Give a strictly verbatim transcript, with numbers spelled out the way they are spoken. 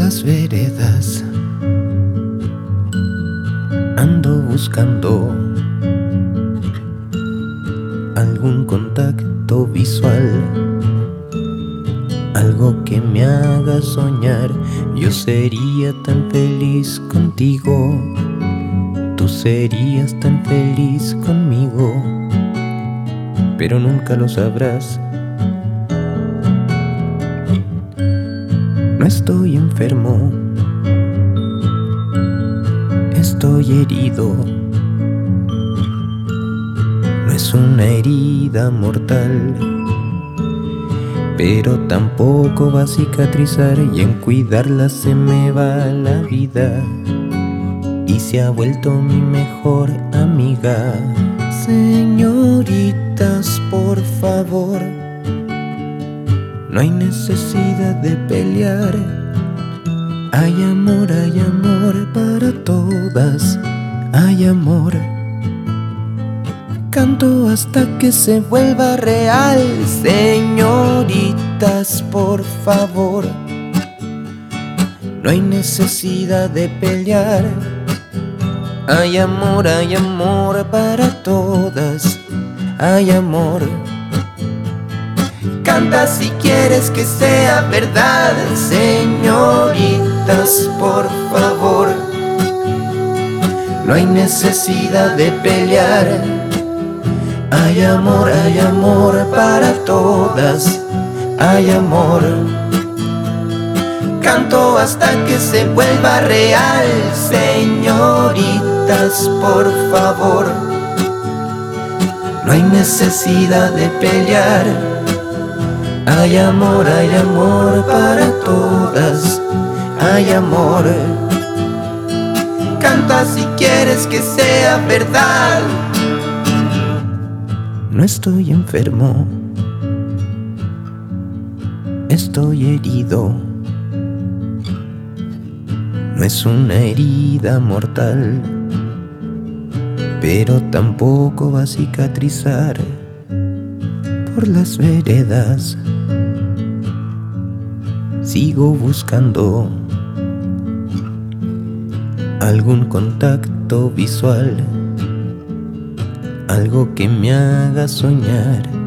las veredas ando buscando algún contacto visual, algo que me haga soñar. Yo sería tan feliz contigo, tú serías tan feliz conmigo, pero nunca lo sabrás. No estoy enfermo, estoy herido. No es una herida mortal, pero tampoco va a cicatrizar, y en cuidarla se me va la vida, y se ha vuelto mi mejor amiga. Señoritas, por favor, no hay necesidad de pelear. Hay amor, hay amor para todas, hay amor. Canto hasta que se vuelva real. Señoritas, por favor, no hay necesidad de pelear. Hay amor, hay amor para todas, hay amor. Canta si quieres que sea verdad. Señoritas, por favor, no hay necesidad de pelear. Hay amor, hay amor para todas, hay amor. Canto hasta que se vuelva real. Señoritas, por favor, no hay necesidad de pelear. Hay amor, hay amor para todas, hay amor. Canta si quieres que sea verdad. No estoy enfermo, estoy herido. No es una herida mortal, pero tampoco va a cicatrizar. Por las veredas sigo buscando algún contacto visual, algo que me haga soñar.